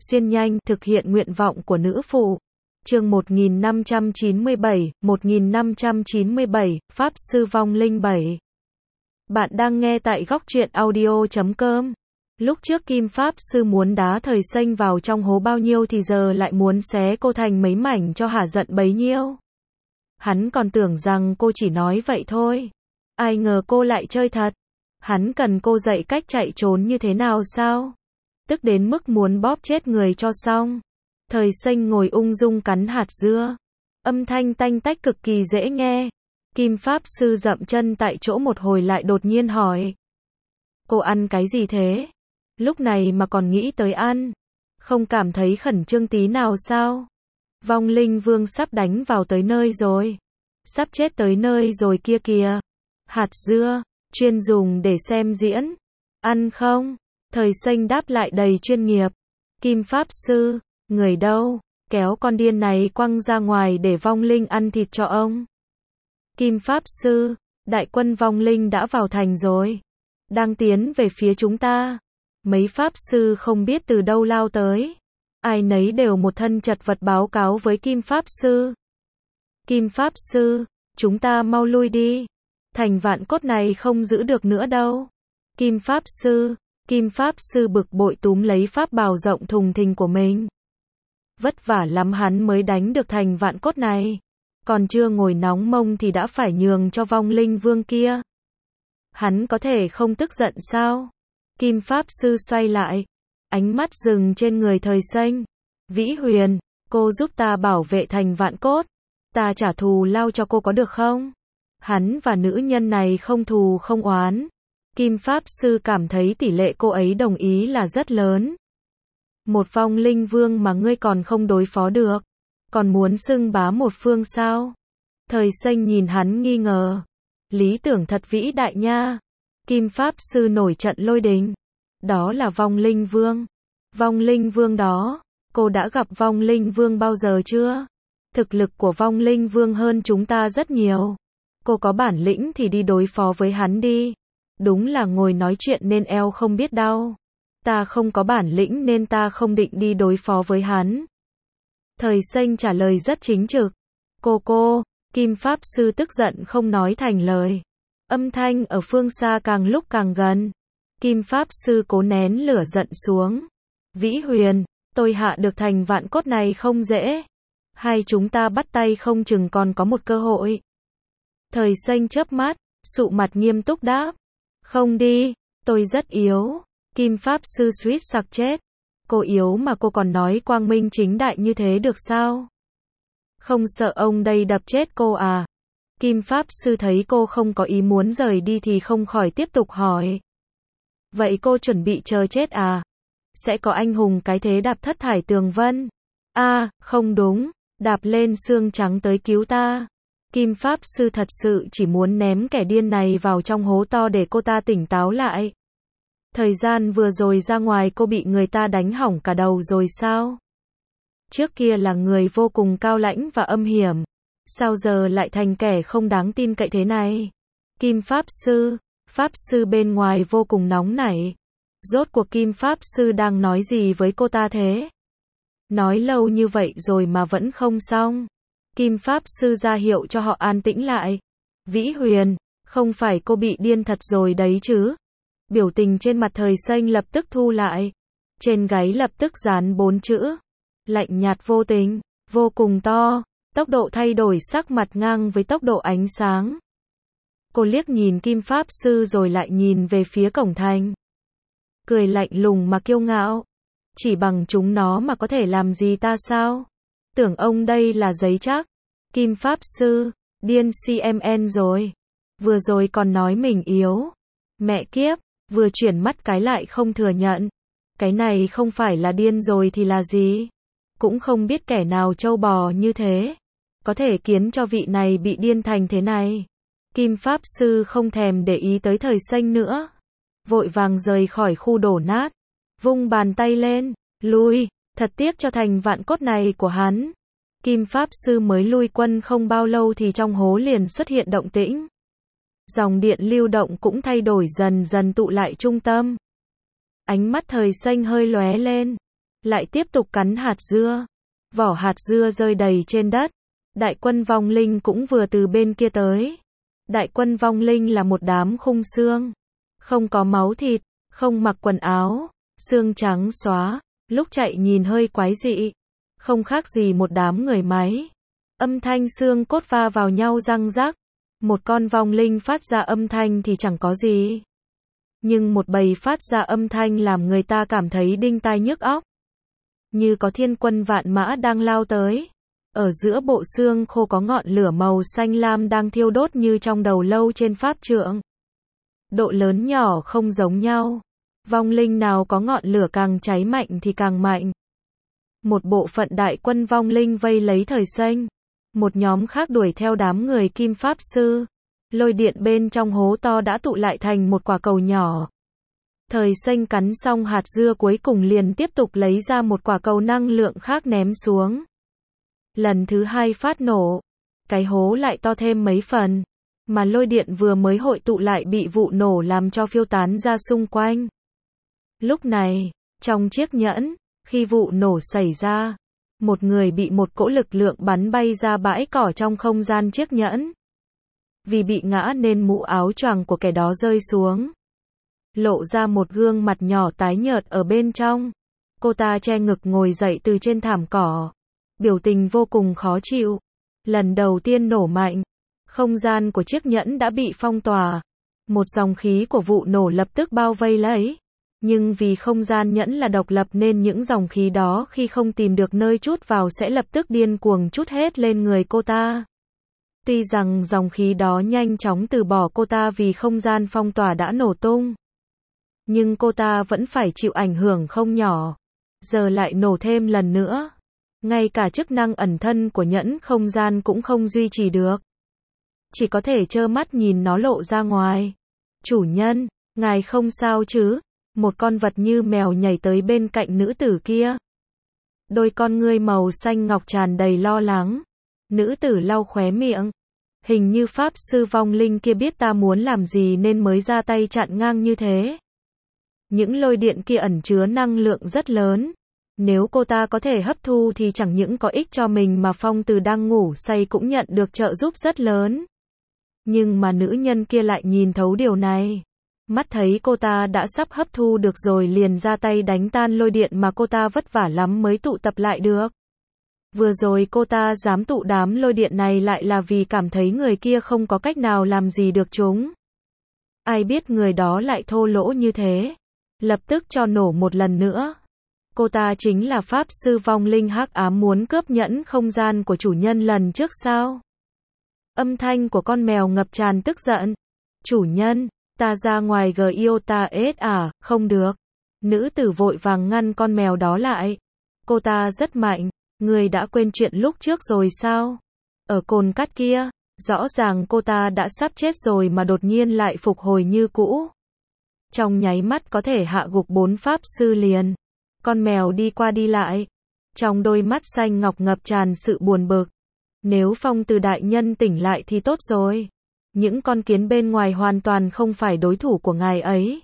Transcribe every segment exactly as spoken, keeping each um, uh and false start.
xuyên nhanh, thực hiện nguyện vọng của nữ phụ. Chương một nghìn năm trăm chín mươi bảy, một nghìn năm trăm chín mươi bảy, Pháp Sư Vong Linh bảy. Bạn đang nghe tại góc truyện audio chấm com. Lúc trước Kim Pháp Sư muốn đá Thời Xanh vào trong hố bao nhiêu thì giờ lại muốn xé cô thành mấy mảnh cho hả giận bấy nhiêu. Hắn còn tưởng rằng cô chỉ nói vậy thôi. Ai ngờ cô lại chơi thật. Hắn cần cô dạy cách chạy trốn như thế nào sao? Tức đến mức muốn bóp chết người cho xong. Thời Xanh ngồi ung dung cắn hạt dưa. Âm thanh tanh tách cực kỳ dễ nghe. Kim Pháp Sư dậm chân tại chỗ một hồi lại đột nhiên hỏi. Cô ăn cái gì thế? Lúc này mà còn nghĩ tới ăn. Không cảm thấy khẩn trương tí nào sao? Vong Linh Vương sắp đánh vào tới nơi rồi. Sắp chết tới nơi rồi kia kìa. Hạt dưa, chuyên dùng để xem diễn. Ăn không? Thời Xanh đáp lại đầy chuyên nghiệp. Kim Pháp Sư, người đâu? Kéo con điên này quăng ra ngoài để vong linh ăn thịt cho ông. Kim Pháp Sư, đại quân vong linh đã vào thành rồi. Đang tiến về phía chúng ta. Mấy Pháp Sư không biết từ đâu lao tới. Ai nấy đều một thân chật vật báo cáo với Kim Pháp Sư. Kim Pháp Sư, chúng ta mau lui đi. Thành Vạn Cốt này không giữ được nữa đâu. Kim Pháp Sư, Kim Pháp Sư bực bội túm lấy pháp bào rộng thùng thình của mình. Vất vả lắm hắn mới đánh được Thành Vạn Cốt này. Còn chưa ngồi nóng mông thì đã phải nhường cho Vong Linh Vương kia. Hắn có thể không tức giận sao? Kim Pháp Sư xoay lại. Ánh mắt dừng trên người Thời Xanh. Vĩ Huyền, cô giúp ta bảo vệ Thành Vạn Cốt. Ta trả thù lao cho cô có được không? Hắn và nữ nhân này không thù không oán. Kim Pháp Sư cảm thấy tỷ lệ cô ấy đồng ý là rất lớn. Một Vong Linh Vương mà ngươi còn không đối phó được. Còn muốn xưng bá một phương sao? Thời Xanh nhìn hắn nghi ngờ. Lý tưởng thật vĩ đại nha. Kim Pháp Sư nổi trận lôi đình. Đó là Vong Linh Vương. Vong Linh Vương đó, cô đã gặp Vong Linh Vương bao giờ chưa? Thực lực của Vong Linh Vương hơn chúng ta rất nhiều. Cô có bản lĩnh thì đi đối phó với hắn đi. Đúng là ngồi nói chuyện nên eo không biết đau. Ta không có bản lĩnh nên ta không định đi đối phó với hắn. Thời Xanh trả lời rất chính trực. Cô cô, Kim Pháp Sư tức giận không nói thành lời. Âm thanh ở phương xa càng lúc càng gần. Kim Pháp Sư cố nén lửa giận xuống. Vĩ Huyền, tôi hạ được Thành Vạn Cốt này không dễ. Hay chúng ta bắt tay không chừng còn có một cơ hội. Thời Xanh chớp mắt, sụ mặt nghiêm túc đáp. Không đi, tôi rất yếu. Kim Pháp Sư suýt sặc chết. Cô yếu mà cô còn nói quang minh chính đại như thế được sao? Không sợ ông đây đập chết cô à? Kim Pháp Sư thấy cô không có ý muốn rời đi thì không khỏi tiếp tục hỏi. Vậy cô chuẩn bị chờ chết à? Sẽ có anh hùng cái thế đạp thất thải tường vân? À, không đúng, đạp lên xương trắng tới cứu ta. Kim Pháp Sư thật sự chỉ muốn ném kẻ điên này vào trong hố to để cô ta tỉnh táo lại. Thời gian vừa rồi ra ngoài cô bị người ta đánh hỏng cả đầu rồi sao? Trước kia là người vô cùng cao lãnh và âm hiểm. Sao giờ lại thành kẻ không đáng tin cậy thế này? Kim Pháp Sư, Pháp Sư bên ngoài vô cùng nóng nảy. Rốt cuộc Kim Pháp Sư đang nói gì với cô ta thế? Nói lâu như vậy rồi mà vẫn không xong. Kim Pháp Sư ra hiệu cho họ an tĩnh lại. Vĩ Huyền, không phải cô bị điên thật rồi đấy chứ? Biểu tình trên mặt Thời Xanh lập tức thu lại. Trên gáy lập tức dán bốn chữ. Lạnh nhạt vô tình, vô cùng to. Tốc độ thay đổi sắc mặt ngang với tốc độ ánh sáng. Cô liếc nhìn Kim Pháp Sư rồi lại nhìn về phía cổng thành. Cười lạnh lùng mà kiêu ngạo. Chỉ bằng chúng nó mà có thể làm gì ta sao? Tưởng ông đây là giấy chắc. Kim Pháp Sư, điên xê em en rồi. Vừa rồi còn nói mình yếu. Mẹ kiếp, vừa chuyển mắt cái lại không thừa nhận. Cái này không phải là điên rồi thì là gì? Cũng không biết kẻ nào trâu bò như thế. Có thể khiến cho vị này bị điên thành thế này. Kim Pháp Sư không thèm để ý tới Thời Xanh nữa. Vội vàng rời khỏi khu đổ nát. Vung bàn tay lên, lui, thật tiếc cho Thành Vạn Cốt này của hắn. Kim Pháp Sư mới lui quân không bao lâu thì trong hố liền xuất hiện động tĩnh. Dòng điện lưu động cũng thay đổi dần dần tụ lại trung tâm. Ánh mắt Thời Xanh hơi lóe lên. lại tiếp tục cắn hạt dưa. Vỏ hạt dưa rơi đầy trên đất. Đại quân vong linh cũng vừa từ bên kia tới. Đại quân vong linh là một đám khung xương. Không có máu thịt, không mặc quần áo, xương trắng xóa, lúc chạy nhìn hơi quái dị. Không khác gì một đám người máy. Âm thanh xương cốt va vào nhau răng rắc. Một con vong linh phát ra âm thanh thì chẳng có gì. Nhưng một bầy phát ra âm thanh làm người ta cảm thấy đinh tai nhức óc. Như có thiên quân vạn mã đang lao tới. Ở giữa bộ xương khô có ngọn lửa màu xanh lam đang thiêu đốt như trong đầu lâu trên pháp trượng. Độ lớn nhỏ không giống nhau. Vong linh nào có ngọn lửa càng cháy mạnh thì càng mạnh. Một bộ phận đại quân vong linh vây lấy thời xanh. Một nhóm khác đuổi theo đám người kim pháp sư. Lôi điện bên trong hố to đã tụ lại thành một quả cầu nhỏ. Thời xanh cắn xong hạt dưa cuối cùng liền tiếp tục lấy ra một quả cầu năng lượng khác ném xuống. Lần thứ hai phát nổ. Cái hố lại to thêm mấy phần. Mà lôi điện vừa mới hội tụ lại bị vụ nổ làm cho phiêu tán ra xung quanh. Lúc này, trong chiếc nhẫn, khi vụ nổ xảy ra, một người bị một cỗ lực lượng bắn bay ra bãi cỏ trong không gian chiếc nhẫn. Vì bị ngã nên mũ áo choàng của kẻ đó rơi xuống. Lộ ra một gương mặt nhỏ tái nhợt ở bên trong. Cô ta che ngực ngồi dậy từ trên thảm cỏ. Biểu tình vô cùng khó chịu. Lần đầu tiên nổ mạnh. Không gian của chiếc nhẫn đã bị phong tỏa. Một dòng khí của vụ nổ lập tức bao vây lấy. Nhưng vì không gian nhẫn là độc lập nên những dòng khí đó khi không tìm được nơi trút vào sẽ lập tức điên cuồng trút hết lên người cô ta. Tuy rằng dòng khí đó nhanh chóng từ bỏ cô ta vì không gian phong tỏa đã nổ tung. Nhưng cô ta vẫn phải chịu ảnh hưởng không nhỏ. Giờ lại nổ thêm lần nữa. Ngay cả chức năng ẩn thân của nhẫn không gian cũng không duy trì được. Chỉ có thể trơ mắt nhìn nó lộ ra ngoài. Chủ nhân, ngài không sao chứ? Một con vật như mèo nhảy tới bên cạnh nữ tử kia. Đôi con ngươi màu xanh ngọc tràn đầy lo lắng. Nữ tử lau khóe miệng. Hình như pháp sư vong linh kia biết ta muốn làm gì nên mới ra tay chặn ngang như thế. Những lôi điện kia ẩn chứa năng lượng rất lớn. Nếu cô ta có thể hấp thu thì chẳng những có ích cho mình mà Phong Từ đang ngủ say cũng nhận được trợ giúp rất lớn. Nhưng mà nữ nhân kia lại nhìn thấu điều này. Mắt thấy cô ta đã sắp hấp thu được rồi liền ra tay đánh tan lôi điện mà cô ta vất vả lắm mới tụ tập lại được. Vừa rồi cô ta dám tụ đám lôi điện này lại là vì cảm thấy người kia không có cách nào làm gì được chúng. Ai biết người đó lại thô lỗ như thế. Lập tức cho nổ một lần nữa. Cô ta chính là pháp sư vong linh hắc ám muốn cướp nhẫn không gian của chủ nhân lần trước sao? Âm thanh của con mèo ngập tràn tức giận. Chủ nhân, ta ra ngoài Giota S à, không được. Nữ tử vội vàng ngăn con mèo đó lại. Cô ta rất mạnh, người đã quên chuyện lúc trước rồi sao? Ở cồn cát kia, rõ ràng cô ta đã sắp chết rồi mà đột nhiên lại phục hồi như cũ. Trong nháy mắt có thể hạ gục bốn pháp sư liền. Con mèo đi qua đi lại. Trong đôi mắt xanh ngọc ngập tràn sự buồn bực. Nếu Phong Từ đại nhân tỉnh lại thì tốt rồi. Những con kiến bên ngoài hoàn toàn không phải đối thủ của ngài ấy.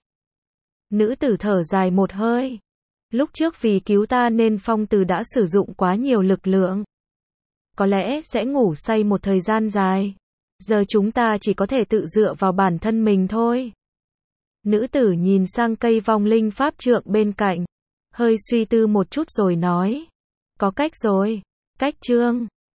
Nữ tử thở dài một hơi. Lúc trước vì cứu ta nên Phong Từ đã sử dụng quá nhiều lực lượng. Có lẽ sẽ ngủ say một thời gian dài. Giờ chúng ta chỉ có thể tự dựa vào bản thân mình thôi. Nữ tử nhìn sang cây vong linh pháp trượng bên cạnh. Hơi suy tư một chút rồi nói. Có cách rồi. Cách chương